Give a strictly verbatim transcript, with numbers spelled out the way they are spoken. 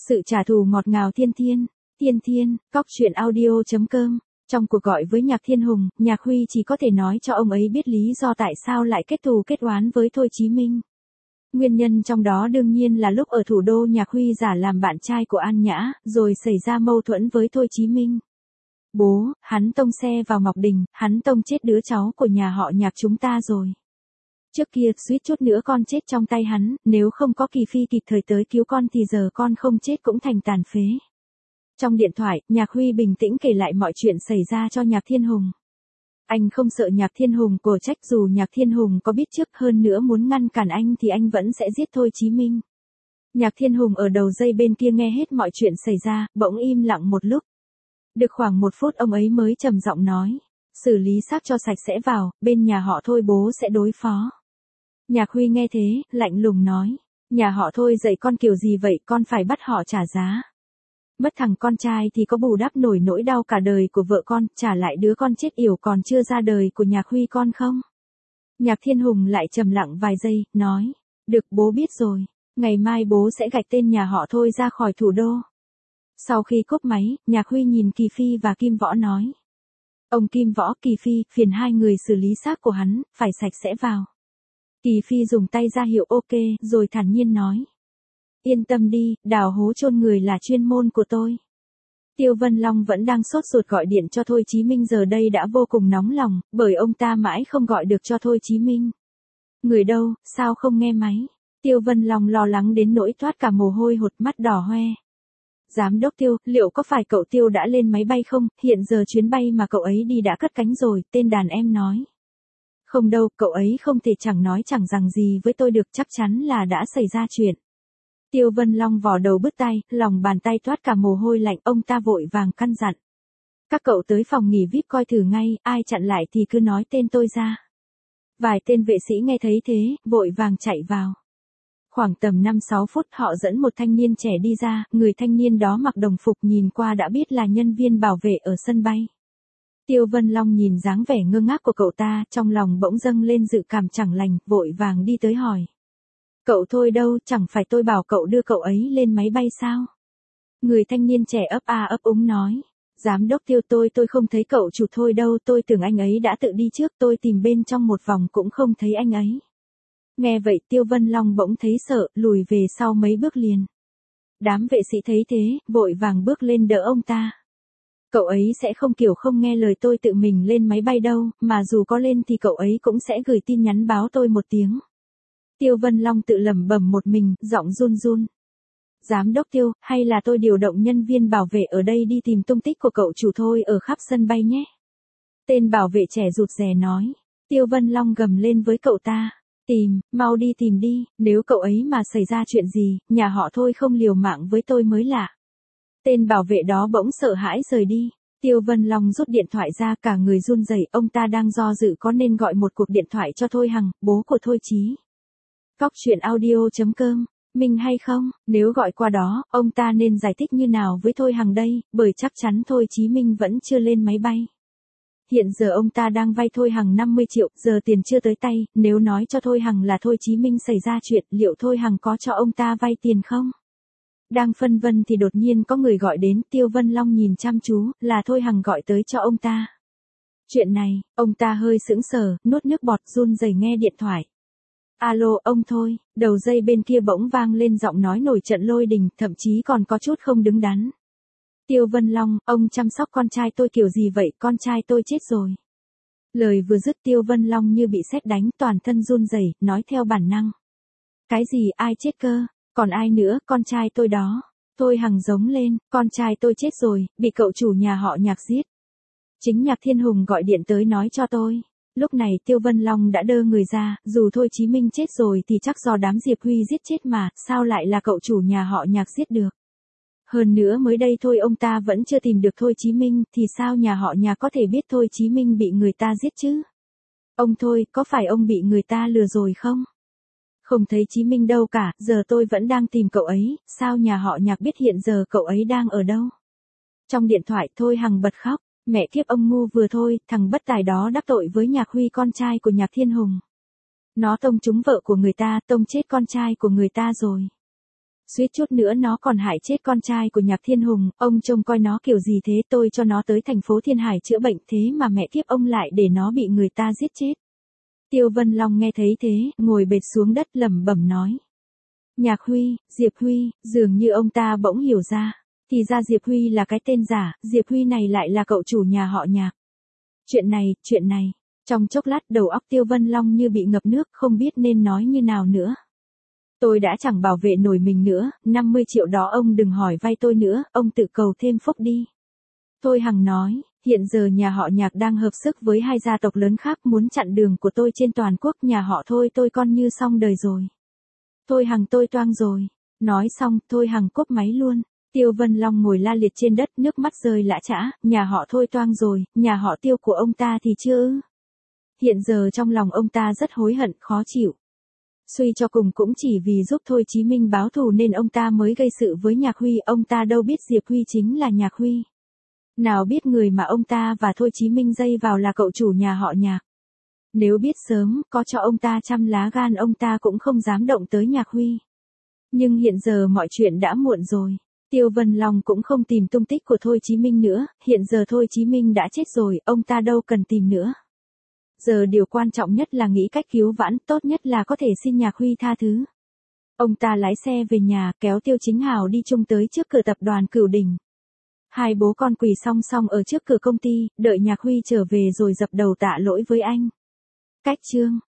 Sự trả thù ngọt ngào thiên thiên, thiên thiên, cóc truyện audio chấm com. Trong cuộc gọi với Nhạc Thiên Hùng, Nhạc Huy chỉ có thể nói cho ông ấy biết lý do tại sao lại kết thù kết oán với Thôi Chí Minh. Nguyên nhân trong đó đương nhiên là lúc ở thủ đô Nhạc Huy giả làm bạn trai của An Nhã, rồi xảy ra mâu thuẫn với Thôi Chí Minh. Bố, hắn tông xe vào Ngọc Đình, hắn tông chết đứa cháu của nhà họ Nhạc chúng ta rồi. Trước kia, suýt chút nữa con chết trong tay hắn, nếu không có Kỳ Phi kịp thời tới cứu con thì giờ con không chết cũng thành tàn phế. Trong điện thoại, Nhạc Huy bình tĩnh kể lại mọi chuyện xảy ra cho Nhạc Thiên Hùng. Anh không sợ Nhạc Thiên Hùng cổ trách, dù Nhạc Thiên Hùng có biết trước hơn nữa muốn ngăn cản anh thì anh vẫn sẽ giết Thôi Chí Minh. Nhạc Thiên Hùng ở đầu dây bên kia nghe hết mọi chuyện xảy ra, bỗng im lặng một lúc. Được khoảng một phút ông ấy mới trầm giọng nói, xử lý xác cho sạch sẽ vào, bên nhà họ Thôi bố sẽ đối phó. Nhạc Huy nghe thế, lạnh lùng nói, nhà họ Thôi dạy con kiểu gì vậy, con phải bắt họ trả giá. Mất thằng con trai thì có bù đắp nổi nỗi đau cả đời của vợ con, trả lại đứa con chết yểu còn chưa ra đời của Nhạc Huy con không? Nhạc Thiên Hùng lại trầm lặng vài giây, nói, được bố biết rồi, ngày mai bố sẽ gạch tên nhà họ Thôi ra khỏi thủ đô. Sau khi cúp máy, Nhạc Huy nhìn Kỳ Phi và Kim Võ nói, ông Kim Võ, Kỳ Phi, phiền hai người xử lý xác của hắn, phải sạch sẽ vào. Kỳ Phi dùng tay ra hiệu ok, rồi thản nhiên nói, yên tâm đi, đào hố chôn người là chuyên môn của tôi. Tiêu Vân Long vẫn đang sốt ruột gọi điện cho Thôi Chí Minh, giờ đây đã vô cùng nóng lòng, bởi ông ta mãi không gọi được cho Thôi Chí Minh. Người đâu, sao không nghe máy? Tiêu Vân Long lo lắng đến nỗi toát cả mồ hôi hột, mắt đỏ hoe. Giám đốc Tiêu, liệu có phải cậu Tiêu đã lên máy bay không? Hiện giờ chuyến bay mà cậu ấy đi đã cất cánh rồi, tên đàn em nói. Không đâu, cậu ấy không thể chẳng nói chẳng rằng gì với tôi được, chắc chắn là đã xảy ra chuyện. Tiêu Vân Long vò đầu bứt tai, lòng bàn tay toát cả mồ hôi lạnh, ông ta vội vàng căn dặn. Các cậu tới phòng nghỉ vi ai pi coi thử ngay, ai chặn lại thì cứ nói tên tôi ra. Vài tên vệ sĩ nghe thấy thế, vội vàng chạy vào. Khoảng tầm năm sáu phút họ dẫn một thanh niên trẻ đi ra, người thanh niên đó mặc đồng phục nhìn qua đã biết là nhân viên bảo vệ ở sân bay. Tiêu Vân Long nhìn dáng vẻ ngơ ngác của cậu ta, trong lòng bỗng dâng lên dự cảm chẳng lành, vội vàng đi tới hỏi. Cậu Thôi đâu, chẳng phải tôi bảo cậu đưa cậu ấy lên máy bay sao? Người thanh niên trẻ ấp a ấp úng nói. Giám đốc Tiêu, tôi tôi không thấy cậu chủ Thôi đâu, tôi tưởng anh ấy đã tự đi trước, tôi tìm bên trong một vòng cũng không thấy anh ấy. Nghe vậy Tiêu Vân Long bỗng thấy sợ, lùi về sau mấy bước liền. Đám vệ sĩ thấy thế, vội vàng bước lên đỡ ông ta. Cậu ấy sẽ không kiểu không nghe lời tôi tự mình lên máy bay đâu, mà dù có lên thì cậu ấy cũng sẽ gửi tin nhắn báo tôi một tiếng. Tiêu Vân Long tự lẩm bẩm một mình, giọng run run. Giám đốc Tiêu, hay là tôi điều động nhân viên bảo vệ ở đây đi tìm tung tích của cậu chủ Thôi ở khắp sân bay nhé. Tên bảo vệ trẻ rụt rè nói. Tiêu Vân Long gầm lên với cậu ta. Tìm, mau đi tìm đi, nếu cậu ấy mà xảy ra chuyện gì, nhà họ Thôi không liều mạng với tôi mới lạ. Tên bảo vệ đó bỗng sợ hãi rời đi. Tiêu Vân Long rút điện thoại ra, cả người run rẩy, ông ta đang do dự có nên gọi một cuộc điện thoại cho Thôi Hằng, bố của Thôi Chí. Cóc truyện audio chấm com, mình hay không, nếu gọi qua đó, ông ta nên giải thích như nào với Thôi Hằng đây, bởi chắc chắn Thôi Chí Minh vẫn chưa lên máy bay. Hiện giờ ông ta đang vay Thôi Hằng năm mươi triệu, giờ tiền chưa tới tay, nếu nói cho Thôi Hằng là Thôi Chí Minh xảy ra chuyện, liệu Thôi Hằng có cho ông ta vay tiền không? Đang phân vân thì đột nhiên có người gọi đến, Tiêu Vân Long nhìn chăm chú, là Thôi Hằng gọi tới cho ông ta. Chuyện này, ông ta hơi sững sờ, nuốt nước bọt, run rẩy nghe điện thoại. Alo, ông Thôi, đầu dây bên kia bỗng vang lên giọng nói nổi trận lôi đình, thậm chí còn có chút không đứng đắn. Tiêu Vân Long, ông chăm sóc con trai tôi kiểu gì vậy, con trai tôi chết rồi. Lời vừa dứt Tiêu Vân Long như bị sét đánh, toàn thân run rẩy, nói theo bản năng. Cái gì, ai chết cơ, còn ai nữa, con trai tôi đó. Thôi Hằng giống lên, con trai tôi chết rồi, bị cậu chủ nhà họ Nhạc giết. Chính Nhạc Thiên Hùng gọi điện tới nói cho tôi. Lúc này Tiêu Vân Long đã đơ người ra, dù Thôi Chí Minh chết rồi thì chắc do đám Diệp Huy giết chết mà, sao lại là cậu chủ nhà họ Nhạc giết được. Hơn nữa mới đây thôi ông ta vẫn chưa tìm được Thôi Chí Minh, thì sao nhà họ Nhạc có thể biết Thôi Chí Minh bị người ta giết chứ? Ông Thôi, có phải ông bị người ta lừa rồi không? Không thấy Chí Minh đâu cả, giờ tôi vẫn đang tìm cậu ấy, sao nhà họ Nhạc biết hiện giờ cậu ấy đang ở đâu? Trong điện thoại Thôi Hằng bật khóc. Mẹ kiếp ông ngu vừa thôi, thằng bất tài đó đắc tội với Nhạc Huy con trai của Nhạc Thiên Hùng. Nó tông trúng vợ của người ta, tông chết con trai của người ta rồi. Suýt chút nữa nó còn hại chết con trai của Nhạc Thiên Hùng, ông trông coi nó kiểu gì thế, tôi cho nó tới thành phố Thiên Hải chữa bệnh thế mà mẹ kiếp ông lại để nó bị người ta giết chết. Tiêu Vân Long nghe thấy thế, ngồi bệt xuống đất lẩm bẩm nói. Nhạc Huy, Diệp Huy, dường như ông ta bỗng hiểu ra. Thì ra Diệp Huy là cái tên giả, Diệp Huy này lại là cậu chủ nhà họ Nhạc. Chuyện này, chuyện này, trong chốc lát đầu óc Tiêu Vân Long như bị ngập nước, không biết nên nói như nào nữa. Tôi đã chẳng bảo vệ nổi mình nữa, năm mươi triệu đó ông đừng hỏi vay tôi nữa, ông tự cầu thêm phúc đi. Thôi Hằng nói, hiện giờ nhà họ Nhạc đang hợp sức với hai gia tộc lớn khác muốn chặn đường của tôi trên toàn quốc, nhà họ Thôi tôi coi như xong đời rồi. Thôi Hằng tôi toang rồi. Nói xong, Thôi Hằng cúp máy luôn. Tiêu Vân Long ngồi la liệt trên đất, nước mắt rơi lã chã, nhà họ Thôi toang rồi, nhà họ Tiêu của ông ta thì chưa ư. Hiện giờ trong lòng ông ta rất hối hận, khó chịu. Suy cho cùng cũng chỉ vì giúp Thôi Chí Minh báo thù nên ông ta mới gây sự với Nhạc Huy, ông ta đâu biết Diệp Huy chính là Nhạc Huy. Nào biết người mà ông ta và Thôi Chí Minh dây vào là cậu chủ nhà họ Nhạc. Nếu biết sớm, có cho ông ta trăm lá gan ông ta cũng không dám động tới Nhạc Huy. Nhưng hiện giờ mọi chuyện đã muộn rồi. Tiêu Vân Long cũng không tìm tung tích của Thôi Chí Minh nữa, hiện giờ Thôi Chí Minh đã chết rồi, ông ta đâu cần tìm nữa. Giờ điều quan trọng nhất là nghĩ cách cứu vãn, tốt nhất là có thể xin Nhạc Huy tha thứ. Ông ta lái xe về nhà, kéo Tiêu Chính Hào đi chung tới trước cửa tập đoàn Cửu Đỉnh. Hai bố con quỳ song song ở trước cửa công ty, đợi Nhạc Huy trở về rồi dập đầu tạ lỗi với anh. Cách chương